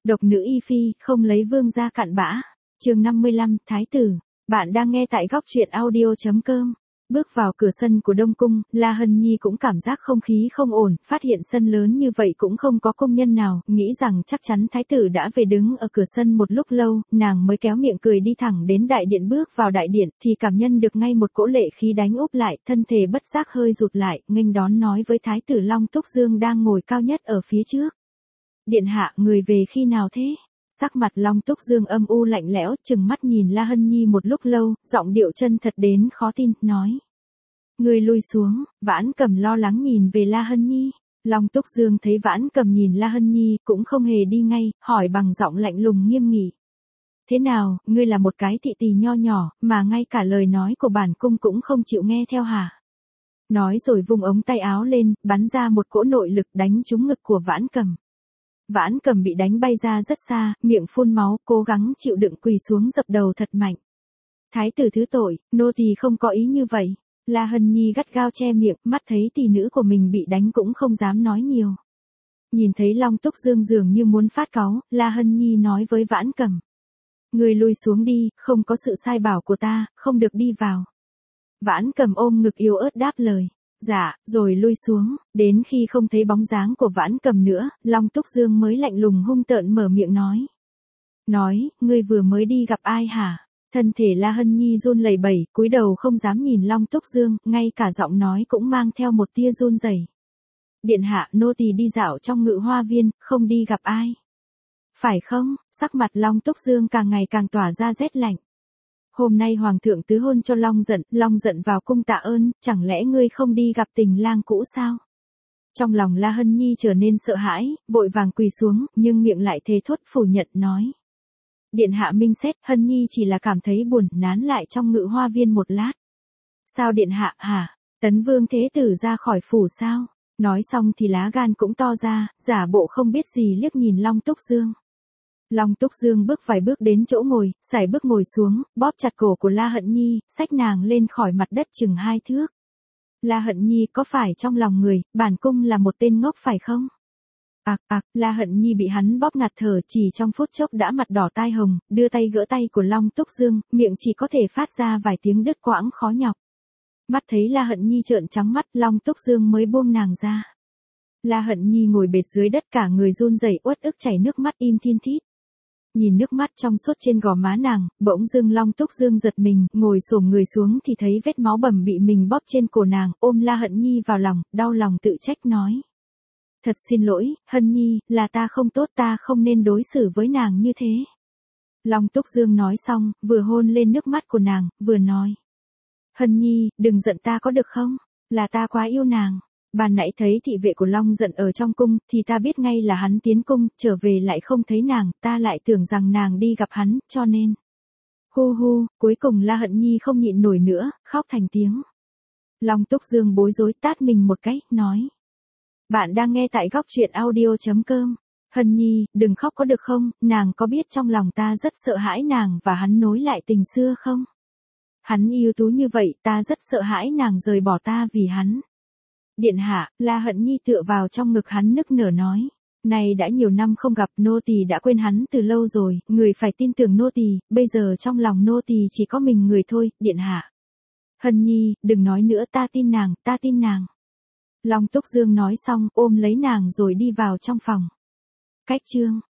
Độc nữ y phi, không lấy vương gia cặn bã. Chương 55, Thái tử. Bạn đang nghe tại góc truyện audio.com. Bước vào cửa sân của Đông Cung, La Hân Nhi cũng cảm giác không khí không ổn, phát hiện sân lớn như vậy cũng không có công nhân nào, nghĩ rằng chắc chắn thái tử đã về. Đứng ở cửa sân một lúc lâu, nàng mới kéo miệng cười đi thẳng đến đại điện. Bước vào đại điện thì cảm nhận được ngay một cỗ lệ khí đánh úp lại, thân thể bất giác hơi rụt lại, nghênh đón nói với thái tử Long Túc Dương đang ngồi cao nhất ở phía trước. Điện hạ, người về khi nào thế? Sắc mặt Long Túc Dương âm u lạnh lẽo, chừng mắt nhìn La Hân Nhi một lúc lâu, giọng điệu chân thật đến khó tin, nói. Người lui xuống. Vãn Cầm lo lắng nhìn về La Hân Nhi. Long Túc Dương thấy Vãn Cầm nhìn La Hân Nhi, cũng không hề đi ngay, hỏi bằng giọng lạnh lùng nghiêm nghị. Thế nào, ngươi là một cái thị tỳ nho nhỏ, mà ngay cả lời nói của bản cung cũng không chịu nghe theo hả? Nói rồi vung ống tay áo lên, bắn ra một cỗ nội lực đánh trúng ngực của Vãn Cầm. Vãn Cầm bị đánh bay ra rất xa, miệng phun máu, cố gắng chịu đựng quỳ xuống dập đầu thật mạnh. Thái tử thứ tội, nô tỳ không có ý như vậy. La Hân Nhi gắt gao che miệng, mắt thấy tỷ nữ của mình bị đánh cũng không dám nói nhiều. Nhìn thấy Long Túc Dương dường như muốn phát cáu, La Hân Nhi nói với Vãn Cầm. Người lui xuống đi, không có sự sai bảo của ta, không được đi vào. Vãn Cầm ôm ngực yếu ớt đáp lời. Dạ, rồi lui xuống, đến khi không thấy bóng dáng của Vãn Cầm nữa, Long Túc Dương mới lạnh lùng hung tợn mở miệng nói. Nói, ngươi vừa mới đi gặp ai hả? Thân thể La Hân Nhi run lẩy bẩy, cúi đầu không dám nhìn Long Túc Dương, ngay cả giọng nói cũng mang theo một tia run rẩy. Điện hạ, nô tỳ đi dạo trong Ngự Hoa Viên, không đi gặp ai. Phải không? Sắc mặt Long Túc Dương càng ngày càng tỏa ra rét lạnh. Hôm nay hoàng thượng tứ hôn cho Long Giận vào cung tạ ơn, chẳng lẽ ngươi không đi gặp tình lang cũ sao? Trong lòng La Hân Nhi trở nên sợ hãi, vội vàng quỳ xuống, nhưng miệng lại thề thốt phủ nhận nói. Điện hạ minh xét, Hân Nhi chỉ là cảm thấy buồn, nán lại trong Ngự Hoa Viên một lát. Sao điện hạ hả? Tấn Vương Thế Tử ra khỏi phủ sao? Nói xong thì lá gan cũng to ra, giả bộ không biết gì liếc nhìn Long Túc Dương. Long Túc Dương bước vài bước đến chỗ ngồi, sải bước ngồi xuống, bóp chặt cổ của La Hân Nhi, xách nàng lên khỏi mặt đất chừng 2 thước. La Hân Nhi, có phải trong lòng người, bản cung là một tên ngốc phải không? La Hân Nhi bị hắn bóp ngạt thở, chỉ trong phút chốc đã mặt đỏ tai hồng, đưa tay gỡ tay của Long Túc Dương, miệng chỉ có thể phát ra vài tiếng đứt quãng khó nhọc. Mắt thấy La Hân Nhi trợn trắng mắt, Long Túc Dương mới buông nàng ra. La Hân Nhi ngồi bệt dưới đất, cả người run rẩy, uất ức chảy nước mắt im thin thít. Nhìn nước mắt trong suốt trên gò má nàng, bỗng dưng Long Túc Dương giật mình, ngồi xổm người xuống thì thấy vết máu bầm bị mình bóp trên cổ nàng, ôm La Hân Nhi vào lòng, đau lòng tự trách nói. Thật xin lỗi, Hân Nhi, là ta không tốt, ta không nên đối xử với nàng như thế. Long Túc Dương nói xong, vừa hôn lên nước mắt của nàng, vừa nói. Hân Nhi, đừng giận ta có được không? Là ta quá yêu nàng. Ban nãy thấy thị vệ của Long Giận ở trong cung, thì ta biết ngay là hắn tiến cung, trở về lại không thấy nàng, ta lại tưởng rằng nàng đi gặp hắn, cho nên. Hu hu, cuối cùng La Hân Nhi không nhịn nổi nữa, khóc thành tiếng. Long Túc Dương bối rối tát mình một cái, nói. Bạn đang nghe tại góc truyện audio.com. Hân Nhi, đừng khóc có được không, nàng có biết trong lòng ta rất sợ hãi nàng và hắn nối lại tình xưa không? Hắn yêu tú như vậy, ta rất sợ hãi nàng rời bỏ ta vì hắn. Điện hạ, La Hân Nhi tựa vào trong ngực hắn nức nở nói. Này đã nhiều năm không gặp, nô tỳ đã quên hắn từ lâu rồi, người phải tin tưởng nô tỳ, bây giờ trong lòng nô tỳ chỉ có mình người thôi, điện hạ. Hân Nhi, đừng nói nữa, ta tin nàng, ta tin nàng. Long Túc Dương nói xong, ôm lấy nàng rồi đi vào trong phòng. Cách chương